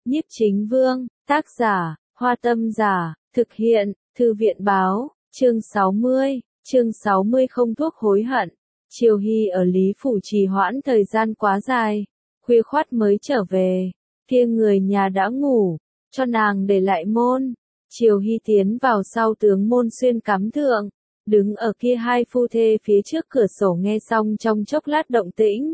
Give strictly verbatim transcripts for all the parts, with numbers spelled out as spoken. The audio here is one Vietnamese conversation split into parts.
Nhiếp Chính Vương, tác giả, Hoa Tâm Giả, thực hiện, Thư viện báo, chương sáu mươi, chương sáu mươi không thuốc hối hận. Triều Hy ở Lý Phủ trì hoãn thời gian quá dài, khuya khoắt mới trở về, kia người nhà đã ngủ, cho nàng để lại môn. Triều Hy tiến vào sau tướng môn xuyên cắm thượng, đứng ở kia hai phu thê phía trước cửa sổ nghe xong trong chốc lát động tĩnh.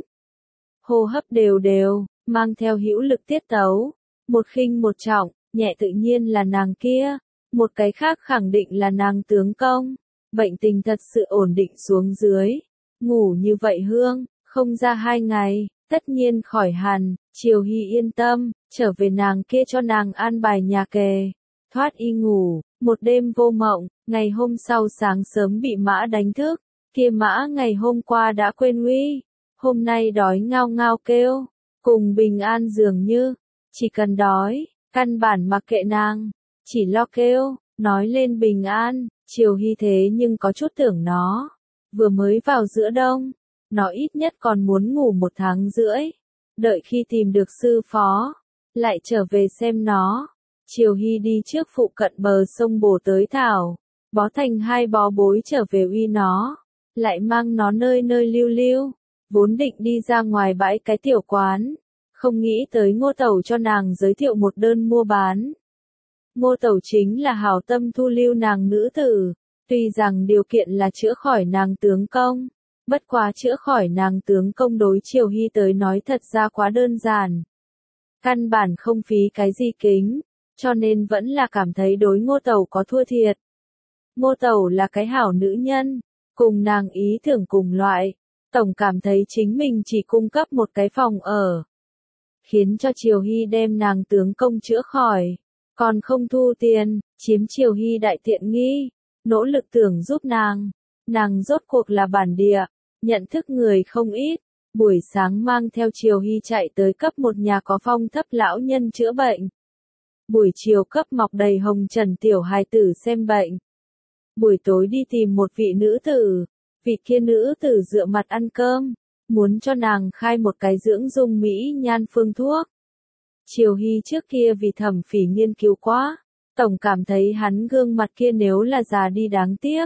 Hô hấp đều đều, mang theo hữu lực tiết tấu, một khinh một trọng, nhẹ tự nhiên là nàng kia, một cái khác khẳng định là nàng tướng công. Bệnh tình thật sự ổn định xuống dưới, ngủ như vậy hương, không ra hai ngày, tất nhiên khỏi hẳn. Triều Hy yên tâm, trở về nàng kia cho nàng an bài nhà kề, thoát y ngủ, một đêm vô mộng, ngày hôm sau sáng sớm bị mã đánh thức, kia mã ngày hôm qua đã quên uy, hôm nay đói ngao ngao kêu, cùng bình an dường như, chỉ cần đói, căn bản mặc kệ nàng, chỉ lo kêu, nói lên bình an. Triều Hy thế nhưng có chút tưởng nó, vừa mới vào giữa đông, nó ít nhất còn muốn ngủ một tháng rưỡi, đợi khi tìm được sư phó, lại trở về xem nó. Triều Hy đi trước phụ cận bờ sông bổ tới thảo, bó thành hai bó bối trở về uy nó, lại mang nó nơi nơi lưu lưu, vốn định đi ra ngoài bãi cái tiểu quán, không nghĩ tới Ngô Tẩu cho nàng giới thiệu một đơn mua bán. Ngô Tẩu chính là hảo tâm thu lưu nàng nữ tử, tuy rằng điều kiện là chữa khỏi nàng tướng công, bất quá chữa khỏi nàng tướng công đối Triều Hy tới nói thật ra quá đơn giản. Căn bản không phí cái gì kính, cho nên vẫn là cảm thấy đối Ngô Tẩu có thua thiệt. Ngô Tẩu là cái hảo nữ nhân, cùng nàng ý tưởng cùng loại, tổng cảm thấy chính mình chỉ cung cấp một cái phòng ở, khiến cho Triều Hy đem nàng tướng công chữa khỏi, còn không thu tiền, chiếm Triều Hy đại tiện nghi, nỗ lực tưởng giúp nàng. Nàng rốt cuộc là bản địa, nhận thức người không ít, buổi sáng mang theo Triều Hy chạy tới cấp một nhà có phong thấp lão nhân chữa bệnh. Buổi chiều cấp mọc đầy hồng trần tiểu hài tử xem bệnh. Buổi tối đi tìm một vị nữ tử, vị kia nữ tử dựa mặt ăn cơm, muốn cho nàng khai một cái dưỡng dung mỹ nhan phương thuốc. Triều Hy trước kia vì Thẩm Phỉ nghiên cứu quá, tổng cảm thấy hắn gương mặt kia nếu là già đi đáng tiếc.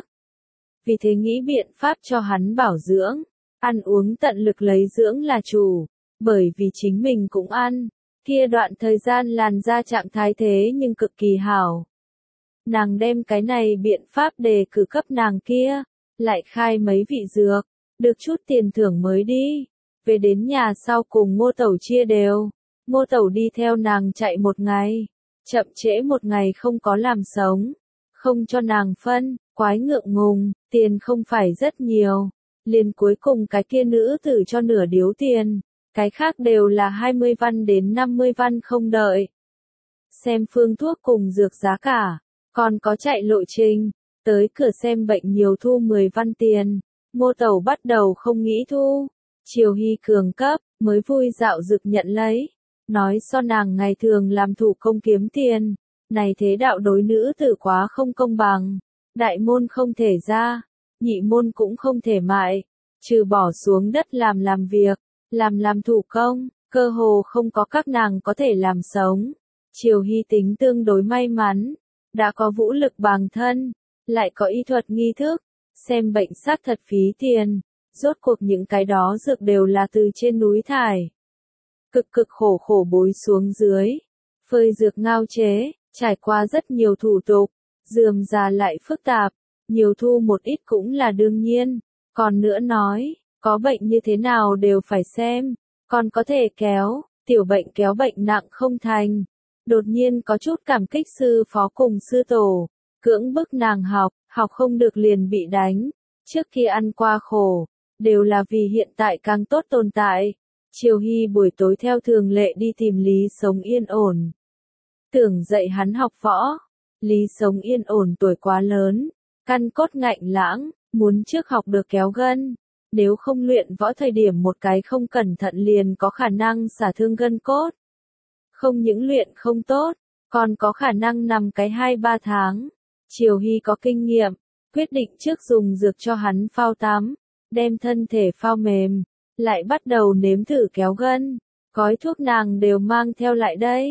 Vì thế nghĩ biện pháp cho hắn bảo dưỡng, ăn uống tận lực lấy dưỡng là chủ, bởi vì chính mình cũng ăn, kia đoạn thời gian làn da trạng thái thế nhưng cực kỳ hảo. Nàng đem cái này biện pháp đề cử cấp nàng kia, lại khai mấy vị dược, được chút tiền thưởng mới đi, về đến nhà sau cùng Ngô Tẩu chia đều. Ngô Tẩu đi theo nàng chạy một ngày, chậm trễ một ngày không có làm sống, không cho nàng phân, quái ngượng ngùng, tiền không phải rất nhiều, liền cuối cùng cái kia nữ tử cho nửa điếu tiền, cái khác đều là hai mươi văn đến năm mươi văn không đợi. Xem phương thuốc cùng dược giá cả, còn có chạy lộ trình, tới cửa xem bệnh nhiều thu mười văn tiền, Ngô Tẩu bắt đầu không nghĩ thu, Triều Hy cường cấp, mới vui dạo dực nhận lấy. Nói so nàng ngày thường làm thủ công kiếm tiền, này thế đạo đối nữ tử quá không công bằng, đại môn không thể ra, nhị môn cũng không thể mại, trừ bỏ xuống đất làm làm việc, làm làm thủ công, cơ hồ không có các nàng có thể làm sống. Triều Hy tính tương đối may mắn, đã có vũ lực bằng thân, lại có y thuật nghi thức, xem bệnh xác thật phí tiền, rốt cuộc những cái đó dược đều là từ trên núi thải. Cực cực khổ khổ bối xuống dưới, phơi dược ngao chế, trải qua rất nhiều thủ tục, rườm rà lại phức tạp, nhiều thu một ít cũng là đương nhiên, còn nữa nói, có bệnh như thế nào đều phải xem, còn có thể kéo, tiểu bệnh kéo bệnh nặng không thành. Đột nhiên có chút cảm kích sư phó cùng sư tổ, cưỡng bức nàng học, học không được liền bị đánh, trước khi ăn qua khổ, đều là vì hiện tại càng tốt tồn tại. Triều Hy buổi tối theo thường lệ đi tìm Lý Sống Yên ổn. Tưởng dạy hắn học võ. Lý Sống Yên ổn tuổi quá lớn, căn cốt ngạnh lãng, muốn trước học được kéo gân. Nếu không luyện võ thời điểm một cái không cẩn thận liền có khả năng xả thương gân cốt. Không những luyện không tốt, còn có khả năng nằm cái hai ba tháng. Triều Hy có kinh nghiệm, quyết định trước dùng dược cho hắn phao tắm, đem thân thể phao mềm. Lại bắt đầu nếm thử kéo gân, gói thuốc nàng đều mang theo lại đây.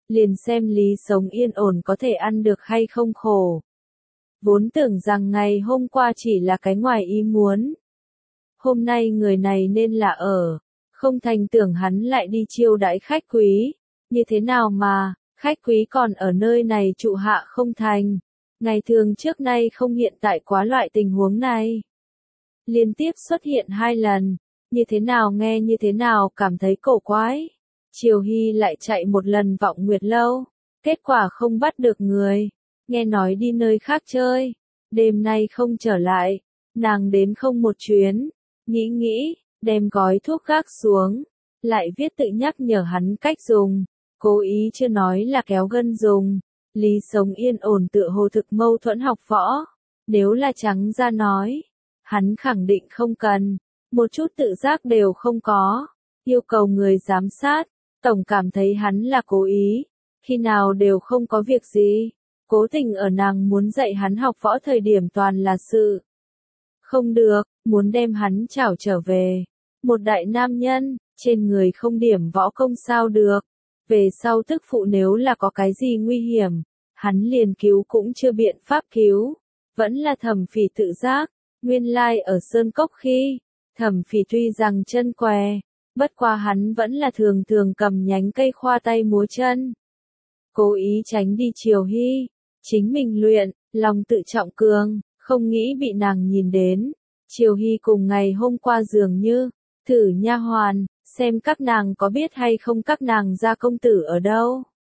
liền xem Lý sống yên ổn có thể ăn được hay không khổ. Vốn tưởng rằng ngày hôm qua chỉ là cái ngoài ý muốn. Hôm nay người này nên là ở, không thành tưởng hắn lại đi chiêu đãi khách quý, như thế nào mà, khách quý còn ở nơi này trụ hạ không thành, ngày thường trước nay không hiện tại quá loại tình huống này. Liên tiếp xuất hiện hai lần, như thế nào nghe như thế nào cảm thấy cổ quái. Triều Hy lại chạy một lần Vọng Nguyệt Lâu, kết quả không bắt được người, nghe nói đi nơi khác chơi, đêm nay không trở lại, nàng đến không một chuyến, nghĩ nghĩ, đem gói thuốc gác xuống, lại viết tự nhắc nhở hắn cách dùng, cố ý chưa nói là kéo gân dùng. Lý sống yên ổn tựa hồ thực mâu thuẫn học võ, nếu là trắng ra nói, hắn khẳng định không cần, một chút tự giác đều không có, yêu cầu người giám sát, tổng cảm thấy hắn là cố ý, khi nào đều không có việc gì, cố tình ở nàng muốn dạy hắn học võ thời điểm toàn là sự. Không được, muốn đem hắn trảo trở về, một đại nam nhân, trên người không điểm võ công sao được, về sau tức phụ nếu là có cái gì nguy hiểm, hắn liền cứu cũng chưa biện pháp cứu, vẫn là Thẩm Phỉ tự giác, nguyên lai ở Sơn Cốc khi, Thẩm Phỉ tuy rằng chân què, bất qua hắn vẫn là thường thường cầm nhánh cây khoa tay múa chân. Cố ý tránh đi Triều Hy, chính mình luyện, lòng tự trọng cường, không nghĩ bị nàng nhìn đến. Triều Hy cùng ngày hôm qua dường như, thử nha hoàn, xem các nàng có biết hay không các nàng gia công tử ở đâu.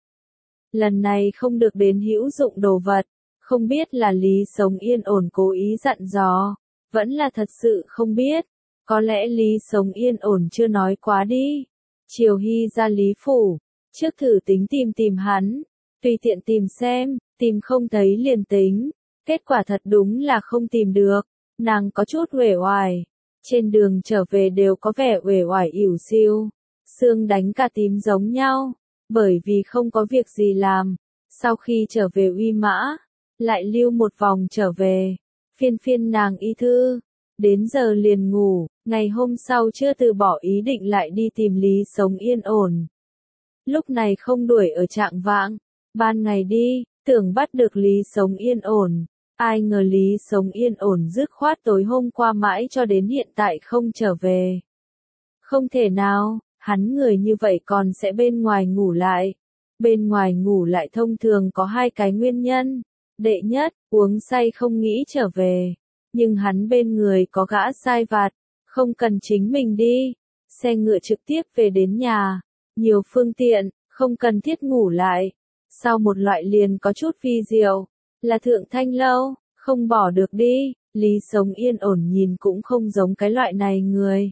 Lần này không được đến hữu dụng đồ vật, không biết là Lý sống yên ổn cố ý dặn dò, vẫn là thật sự không biết, có lẽ Lý sống yên ổn chưa nói quá đi. Triều Hy ra Lý phủ, trước thử tính tìm tìm hắn, tùy tiện tìm xem, tìm không thấy liền tính, kết quả thật đúng là không tìm được, nàng có chút uể oải, trên đường trở về đều có vẻ uể oải ỉu xìu, xương đánh cả tím giống nhau, bởi vì không có việc gì làm, sau khi trở về Uy Mã, lại lưu một vòng trở về, phiên phiên nàng y thư, đến giờ liền ngủ, ngày hôm sau chưa từ bỏ ý định lại đi tìm Lý sống yên ổn. Lúc này không đuổi ở trạng vạng, ban ngày đi, tưởng bắt được Lý sống yên ổn, ai ngờ Lý sống yên ổn dứt khoát tối hôm qua mãi cho đến hiện tại không trở về. Không thể nào, hắn người như vậy còn sẽ bên ngoài ngủ lại. Bên ngoài ngủ lại thông thường có hai cái nguyên nhân. Đệ nhất, uống say không nghĩ trở về. Nhưng hắn bên người có gã sai vặt, không cần chính mình đi. Xe ngựa trực tiếp về đến nhà. Nhiều phương tiện, không cần thiết ngủ lại. Sau một loại liền có chút vi diệu, là Thượng Thanh Lâu, không bỏ được đi. Lý sống yên ổn nhìn cũng không giống cái loại này người.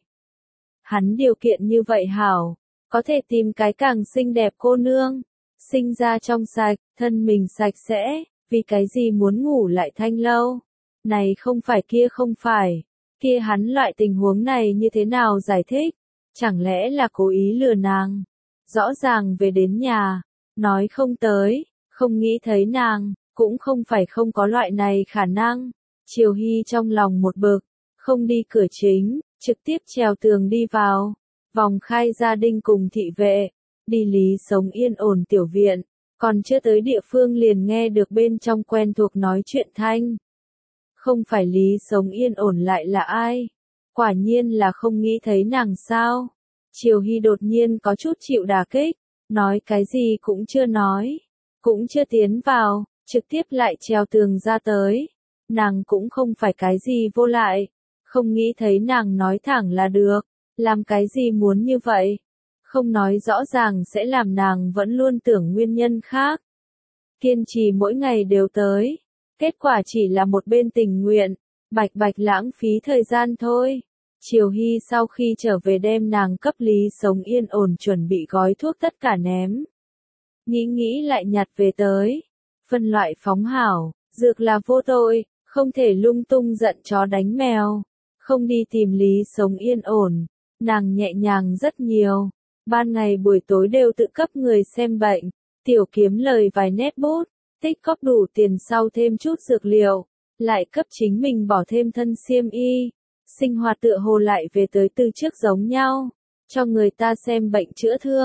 Hắn điều kiện như vậy hảo, có thể tìm cái càng xinh đẹp cô nương, sinh ra trong sạch, thân mình sạch sẽ, vì cái gì muốn ngủ lại Thanh Lâu? Này không phải kia không phải, kia hắn loại tình huống này như thế nào giải thích? Chẳng lẽ là cố ý lừa nàng? Rõ ràng về đến nhà, nói không tới, không nghĩ thấy nàng, cũng không phải không có loại này khả năng. Triều Hy trong lòng một bực, không đi cửa chính, trực tiếp trèo tường đi vào, vòng khai gia đình cùng thị vệ, đi Lý sống yên ổn tiểu viện, còn chưa tới địa phương liền nghe được bên trong quen thuộc nói chuyện thanh. Không phải Lý sống yên ổn lại là ai? Quả nhiên là không nghĩ thấy nàng sao? Triều Hy đột nhiên có chút chịu đả kích, nói cái gì cũng chưa nói, cũng chưa tiến vào, trực tiếp lại trèo tường ra tới. Nàng cũng không phải cái gì vô lại, không nghĩ thấy nàng nói thẳng là được, làm cái gì muốn như vậy, không nói rõ ràng sẽ làm nàng vẫn luôn tưởng nguyên nhân khác. Kiên trì mỗi ngày đều tới, kết quả chỉ là một bên tình nguyện, bạch bạch lãng phí thời gian thôi. Triều Hy sau khi trở về đem nàng cấp Lý sống yên ổn chuẩn bị gói thuốc tất cả ném. Nghĩ nghĩ lại nhặt về tới, phân loại phóng hảo, dược là vô tội, không thể lung tung giận chó đánh mèo, không đi tìm Lý sống yên ổn, nàng nhẹ nhàng rất nhiều, ban ngày buổi tối đều tự cấp người xem bệnh, tiểu kiếm lời vài nét bút, tích cóp đủ tiền sau thêm chút dược liệu, lại cấp chính mình bỏ thêm thân xiêm y, sinh hoạt tựa hồ lại về tới từ trước giống nhau, cho người ta xem bệnh chữa thương,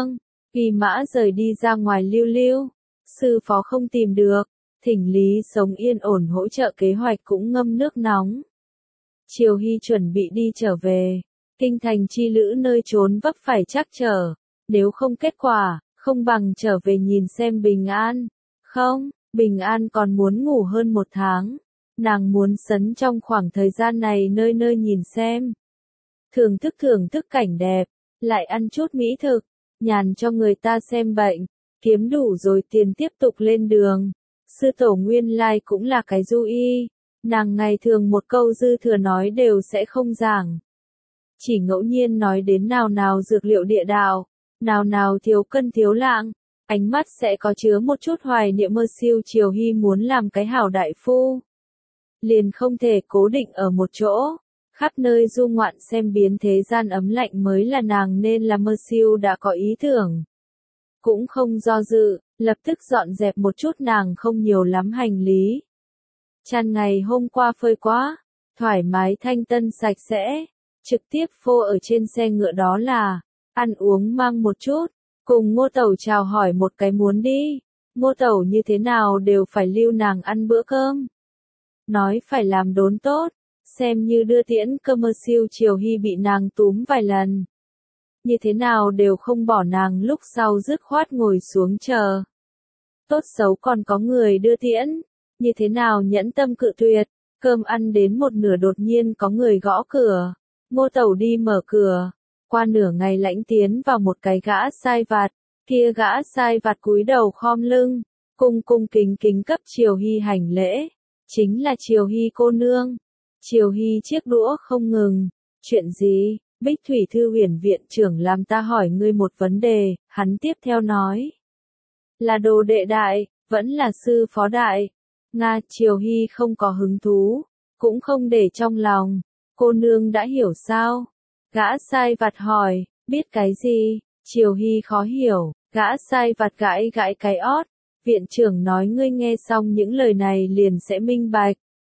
Kỳ Mã rời đi ra ngoài lưu lưu, sư phó không tìm được, thỉnh Lý Sống yên ổn hỗ trợ kế hoạch cũng ngâm nước nóng. Triều Hy chuẩn bị đi trở về, kinh thành chi lữ nơi trốn vấp phải trắc trở, nếu không kết quả, không bằng trở về nhìn xem bình an. Không, bình an còn muốn ngủ hơn một tháng, nàng muốn sấn trong khoảng thời gian này nơi nơi nhìn xem. Thưởng thức thưởng thức cảnh đẹp, lại ăn chút mỹ thực, nhàn cho người ta xem bệnh, kiếm đủ rồi tiền tiếp tục lên đường. Sư tổ nguyên lai cũng là cái du y, nàng ngày thường một câu dư thừa nói đều sẽ không giảng. Chỉ ngẫu nhiên nói đến nào nào dược liệu địa đạo, nào nào thiếu cân thiếu lạng, ánh mắt sẽ có chứa một chút hoài niệm mơ siêu. Triều Hy muốn làm cái hảo đại phu, liền không thể cố định ở một chỗ, khắp nơi du ngoạn xem biến thế gian ấm lạnh mới là nàng nên là. Mơ siêu đã có ý tưởng, cũng không do dự, lập tức dọn dẹp một chút nàng không nhiều lắm hành lý. Chăn ngày hôm qua phơi quá, thoải mái thanh tân sạch sẽ, trực tiếp phô ở trên xe ngựa đó là, ăn uống mang một chút, cùng Ngô Tẩu chào hỏi một cái muốn đi, Ngô Tẩu như thế nào đều phải lưu nàng ăn bữa cơm. Nói phải làm đốn tốt, xem như đưa tiễn cơ. Mơ siêu Triều Hy bị nàng túm vài lần, như thế nào đều không bỏ nàng, lúc sau dứt khoát ngồi xuống chờ. Tốt xấu còn có người đưa tiễn, như thế nào nhẫn tâm cự tuyệt. Cơm ăn đến một nửa đột nhiên có người gõ cửa, Ngô Tẩu đi mở cửa, qua nửa ngày lãnh tiến vào một cái gã sai vặt, kia gã sai vặt cúi đầu khom lưng, cung cung kính kính cấp Triều Hy hành lễ, chính là Triều Hy cô nương. Triều Hy chiếc đũa không ngừng, chuyện gì? Bích Thủy Thư Huyền viện trưởng làm ta hỏi ngươi một vấn đề, hắn tiếp theo nói. Là đồ đệ đại, vẫn là sư phó đại. Nga. Triều Hy không có hứng thú, cũng không để trong lòng. Cô nương đã hiểu sao? Gã sai vặt hỏi, biết cái gì? Triều Hy khó hiểu, gã sai vặt gãi gãi cái ót. Viện trưởng nói ngươi nghe xong những lời này liền sẽ minh bạch.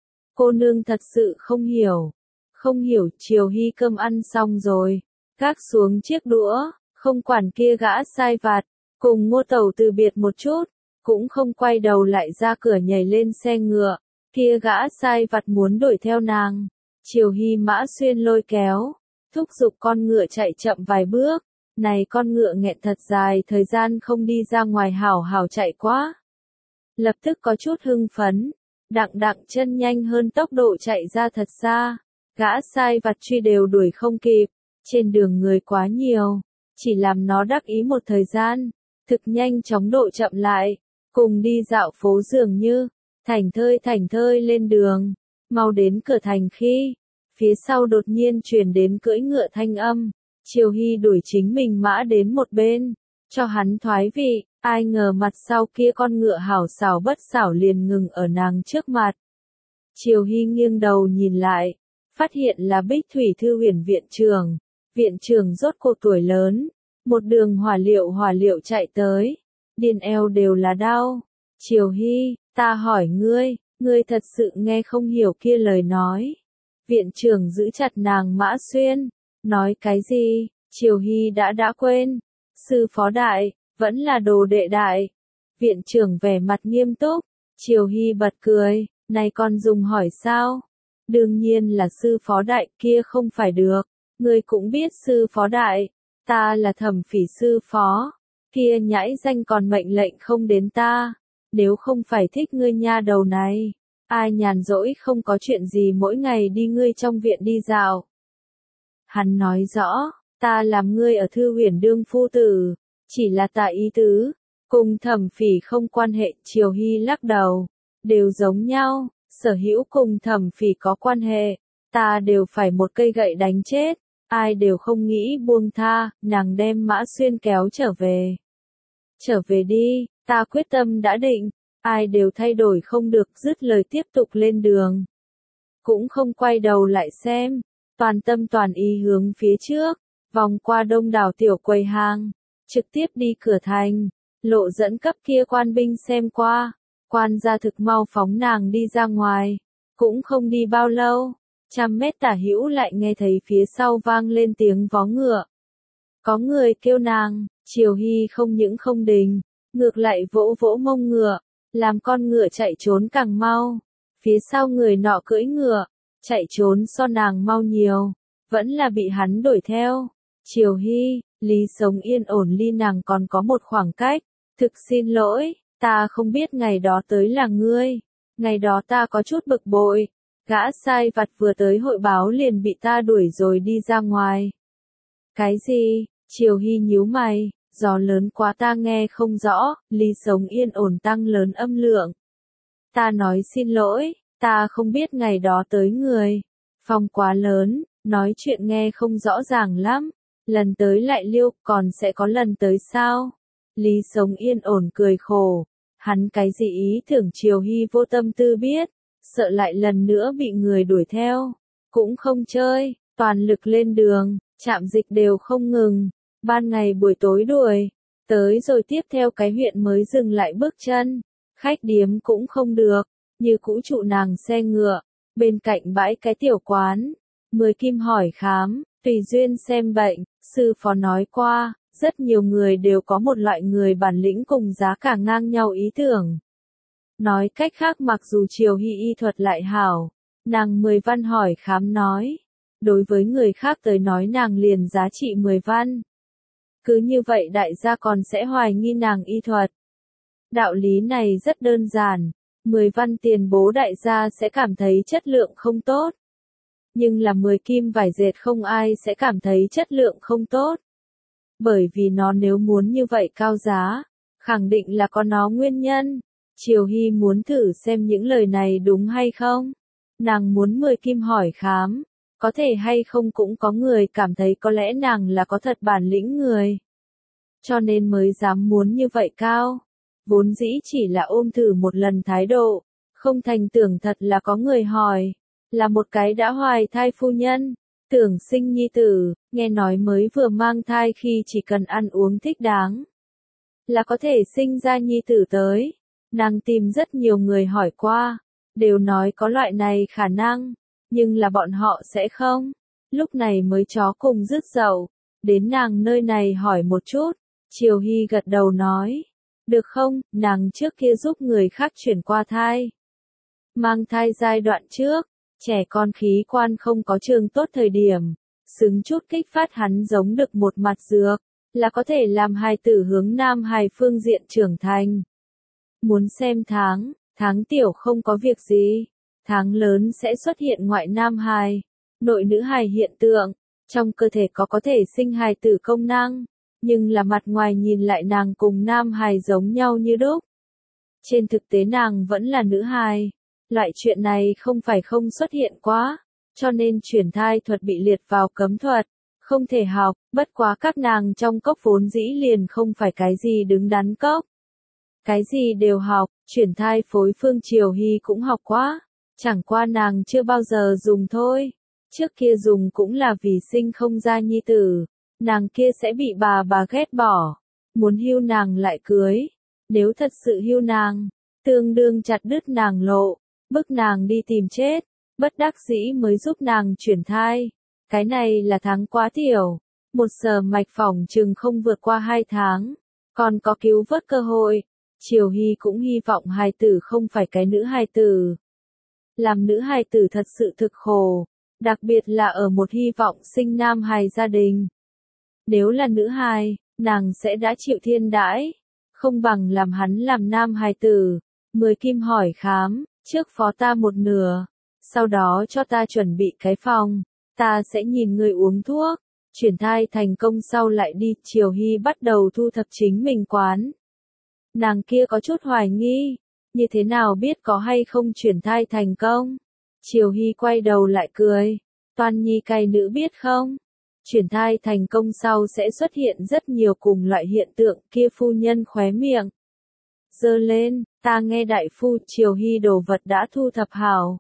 Cô nương thật sự không hiểu. Không hiểu. Triều Hy cơm ăn xong rồi, gác xuống chiếc đũa, không quản kia gã sai vặt, cùng Ngô Tẩu từ biệt một chút, cũng không quay đầu lại ra cửa nhảy lên xe ngựa, kia gã sai vặt muốn đuổi theo nàng. Triều Hy mã xuyên lôi kéo, thúc giục con ngựa chạy chậm vài bước, này con ngựa nghẹn thật dài thời gian không đi ra ngoài hảo hảo chạy quá. Lập tức có chút hưng phấn, đặng đặng chân nhanh hơn tốc độ chạy ra thật xa. Gã sai vặt truy đều đuổi không kịp, trên đường người quá nhiều, chỉ làm nó đắc ý một thời gian, thực nhanh chóng độ chậm lại, cùng đi dạo phố dường như, thảnh thơi thảnh thơi lên đường, mau đến cửa thành khi, phía sau đột nhiên truyền đến cưỡi ngựa thanh âm, Triều Hy đuổi chính mình mã đến một bên, cho hắn thoái vị, ai ngờ mặt sau kia con ngựa hảo xảo bất xảo liền ngừng ở nàng trước mặt. Triều Hy nghiêng đầu nhìn lại, phát hiện là Bích Thủy Thư Huyền viện trưởng. Viện trưởng rốt cuộc tuổi lớn, một đường hỏa liệu hỏa liệu chạy tới, điên eo đều là đau. Triều Hy, ta hỏi ngươi, ngươi thật sự nghe không hiểu kia lời nói. Viện trưởng giữ chặt nàng mã xuyên, nói cái gì? Triều Hy đã đã quên. Sư phó đại, vẫn là đồ đệ đại. Viện trưởng vẻ mặt nghiêm túc. Triều Hy bật cười, này còn dùng hỏi sao? Đương nhiên là sư phó đại, kia không phải được. Ngươi cũng biết sư phó đại, ta là Thẩm Phỉ sư phó, kia nhãi danh còn mệnh lệnh không đến ta, nếu không phải thích ngươi nha đầu này, ai nhàn rỗi không có chuyện gì mỗi ngày đi ngươi trong viện đi dạo. Hắn nói rõ, ta làm ngươi ở Thư Huyền đương phu tử, chỉ là tại ý tứ, cùng Thẩm Phỉ không quan hệ. Triều Hy lắc đầu, đều giống nhau, sở hữu cùng Thẩm Phỉ có quan hệ, ta đều phải một cây gậy đánh chết. Ai đều không nghĩ buông tha, nàng đem Mã Xuyên kéo trở về. Trở về đi, ta quyết tâm đã định, ai đều thay đổi không được, dứt lời tiếp tục lên đường. Cũng không quay đầu lại xem, toàn tâm toàn ý hướng phía trước, vòng qua đông đảo tiểu quầy hàng, trực tiếp đi cửa thành, lộ dẫn cấp kia quan binh xem qua, quan gia thực mau phóng nàng đi ra ngoài, cũng không đi bao lâu. Trăm mét tả hữu lại nghe thấy phía sau vang lên tiếng vó ngựa. Có người kêu nàng, Triều Hy không những không đình, ngược lại vỗ vỗ mông ngựa, làm con ngựa chạy trốn càng mau. Phía sau người nọ cưỡi ngựa, chạy trốn so nàng mau nhiều, vẫn là bị hắn đuổi theo. Triều Hy, Lý sống yên ổn ly nàng còn có một khoảng cách, thực xin lỗi, ta không biết ngày đó tới là ngươi, ngày đó ta có chút bực bội, gã sai vặt vừa tới hội báo liền bị ta đuổi rồi đi ra ngoài. Cái gì? Triều Hy nhíu mày, gió lớn quá ta nghe không rõ, Lý sống yên ổn tăng lớn âm lượng. Ta nói xin lỗi, ta không biết ngày đó tới người, phong quá lớn, nói chuyện nghe không rõ ràng lắm, lần tới lại liêu, còn sẽ có lần tới sao? Lý sống yên ổn cười khổ, hắn cái gì ý tưởng Triều Hy vô tâm tư biết, sợ lại lần nữa bị người đuổi theo, cũng không chơi, toàn lực lên đường, trạm dịch đều không ngừng, ban ngày buổi tối đuổi, tới rồi tiếp theo cái huyện mới dừng lại bước chân, khách điếm cũng không được, như cũ trụ nàng xe ngựa, bên cạnh bãi cái tiểu quán, mười kim hỏi khám, tùy duyên xem bệnh, sư phó nói qua, rất nhiều người đều có một loại người bản lĩnh cùng giá cả ngang nhau ý tưởng. Nói cách khác mặc dù Triều Hy y thuật lại hảo, nàng mười văn hỏi khám nói, đối với người khác tới nói nàng liền giá trị mười văn. Cứ như vậy đại gia còn sẽ hoài nghi nàng y thuật. Đạo lý này rất đơn giản, mười văn tiền bố đại gia sẽ cảm thấy chất lượng không tốt. Nhưng là mười kim vải dệt không ai sẽ cảm thấy chất lượng không tốt. Bởi vì nó nếu muốn như vậy cao giá, khẳng định là có nó nguyên nhân. Triều Hy muốn thử xem những lời này đúng hay không. Nàng muốn mười kim hỏi khám, có thể hay không cũng có người cảm thấy có lẽ nàng là có thật bản lĩnh người. Cho nên mới dám muốn như vậy cao. Vốn dĩ chỉ là ôm thử một lần thái độ, không thành tưởng thật là có người hỏi, là một cái đã hoài thai phu nhân, tưởng sinh nhi tử, nghe nói mới vừa mang thai khi chỉ cần ăn uống thích đáng, là có thể sinh ra nhi tử tới. Nàng tìm rất nhiều người hỏi qua, đều nói có loại này khả năng, nhưng là bọn họ sẽ không. Lúc này mới chó cùng rứt dậu, đến nàng nơi này hỏi một chút, Triều Hy gật đầu nói. Được không, nàng trước kia giúp người khác chuyển qua thai. Mang thai giai đoạn trước, trẻ con khí quan không có trường tốt thời điểm, xứng chút kích phát hắn giống được một mặt dược, là có thể làm hài tử hướng nam hài phương diện trưởng thành. Muốn xem tháng, tháng tiểu không có việc gì, tháng lớn sẽ xuất hiện ngoại nam hài, nội nữ hài hiện tượng, trong cơ thể có có thể sinh hài tử công năng. Nhưng là mặt ngoài nhìn lại nàng cùng nam hài giống nhau như đúc. Trên thực tế nàng vẫn là nữ hài. Loại chuyện này không phải không xuất hiện quá, cho nên chuyển thai thuật bị liệt vào cấm thuật, không thể học, bất quá các nàng trong cốc vốn dĩ liền không phải cái gì đứng đắn cốc. Cái gì đều học, chuyển thai phối phương Triều Hy cũng học quá, chẳng qua nàng chưa bao giờ dùng thôi. Trước kia dùng cũng là vì sinh không ra nhi tử. Nàng kia sẽ bị bà bà ghét bỏ, muốn hưu nàng lại cưới, nếu thật sự hưu nàng, tương đương chặt đứt nàng lộ, bức nàng đi tìm chết, bất đắc dĩ mới giúp nàng chuyển thai, cái này là tháng quá tiểu, một giờ mạch phỏng chừng không vượt qua hai tháng, còn có cứu vớt cơ hội, Triều Hy cũng hy vọng hài tử không phải cái nữ hài tử. Làm nữ hài tử thật sự thực khổ, đặc biệt là ở một hy vọng sinh nam hài gia đình. Nếu là nữ hài, nàng sẽ đã chịu thiên đãi, không bằng làm hắn làm nam hài tử. Mười kim hỏi khám, trước phó ta một nửa, sau đó cho ta chuẩn bị cái phòng, ta sẽ nhìn người uống thuốc, chuyển thai thành công sau lại đi. Triều Hy bắt đầu thu thập chính mình quán. Nàng kia có chút hoài nghi, như thế nào biết có hay không chuyển thai thành công? Triều Hy quay đầu lại cười, Toan Nhi cai nữ biết không? Chuyển thai thành công sau sẽ xuất hiện rất nhiều cùng loại hiện tượng. Kia phu nhân khóe miệng giơ lên, ta nghe đại phu. Triều Hy đồ vật đã thu thập hảo,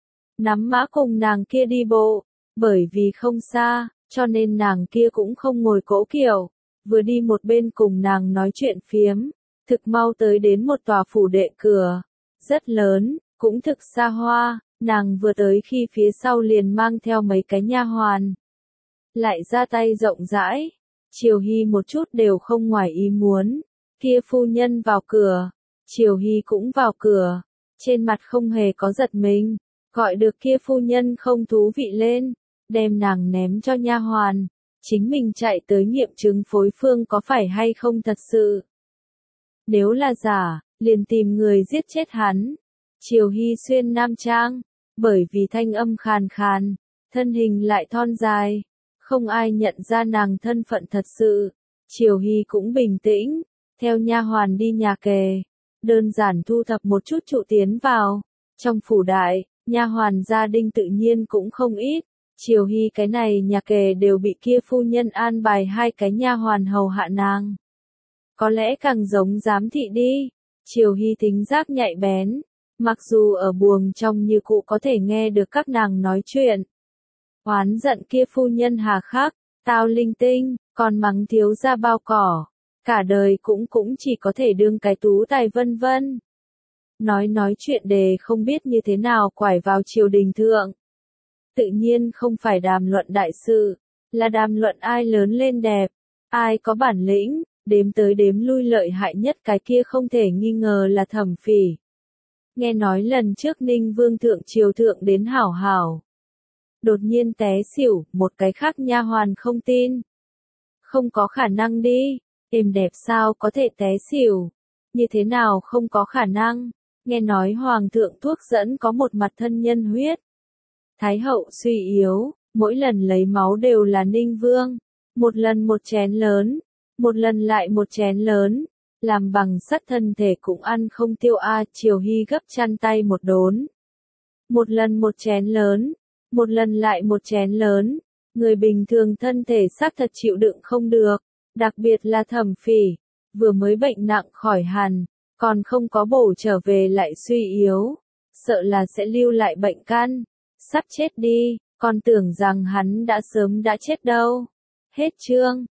nắm mã cùng nàng kia đi bộ, bởi vì không xa, cho nên nàng kia cũng không ngồi cỗ kiệu, vừa đi một bên cùng nàng nói chuyện phiếm, thực mau tới đến một tòa phủ đệ cửa, rất lớn, cũng thực xa hoa. Nàng vừa tới khi phía sau liền mang theo mấy cái nha hoàn, lại ra tay rộng rãi, Triều Hy một chút đều không ngoài ý muốn. Kia phu nhân vào cửa, Triều Hy cũng vào cửa, trên mặt không hề có giật mình, gọi được kia phu nhân không thú vị lên, đem nàng ném cho nha hoàn, chính mình chạy tới nghiệm chứng phối phương có phải hay không thật sự. Nếu là giả, liền tìm người giết chết hắn. Triều Hy xuyên nam trang, bởi vì thanh âm khàn khàn, thân hình lại thon dài, không ai nhận ra nàng thân phận thật sự. Triều Hy cũng bình tĩnh, theo nha hoàn đi nhà kề, đơn giản thu thập một chút trụ tiến vào. Trong phủ đại, nha hoàn gia đình tự nhiên cũng không ít. Triều Hy cái này nhà kề đều bị kia phu nhân an bài hai cái nha hoàn hầu hạ nàng. Có lẽ càng giống giám thị đi. Triều Hy tính giác nhạy bén, mặc dù ở buồng trong như cụ có thể nghe được các nàng nói chuyện. Oán giận kia phu nhân hà khắc, tao linh tinh, còn mắng thiếu gia bao cỏ, cả đời cũng cũng chỉ có thể đương cái tú tài vân vân. Nói nói chuyện đề không biết như thế nào quải vào triều đình thượng. Tự nhiên không phải đàm luận đại sự, là đàm luận ai lớn lên đẹp, ai có bản lĩnh, đếm tới đếm lui lợi hại nhất cái kia không thể nghi ngờ là Thẩm Phỉ. Nghe nói lần trước Ninh Vương thượng triều thượng đến hảo hảo, đột nhiên té xỉu, một cái khác nha hoàn không tin. Không có khả năng đi, êm đẹp sao có thể té xỉu, như thế nào không có khả năng, nghe nói hoàng thượng thuốc dẫn có một mặt thân nhân huyết. Thái hậu suy yếu, mỗi lần lấy máu đều là Ninh Vương, một lần một chén lớn, một lần lại một chén lớn, làm bằng sắt thân thể cũng ăn không tiêu a. Triều Hy gấp chăn tay một đốn. Một lần một chén lớn, một lần lại một chén lớn, người bình thường thân thể xác thật chịu đựng không được, đặc biệt là Thẩm Phỉ, vừa mới bệnh nặng khỏi hẳn, còn không có bổ trở về lại suy yếu, sợ là sẽ lưu lại bệnh căn, sắp chết đi, còn tưởng rằng hắn đã sớm đã chết đâu. Hết chương.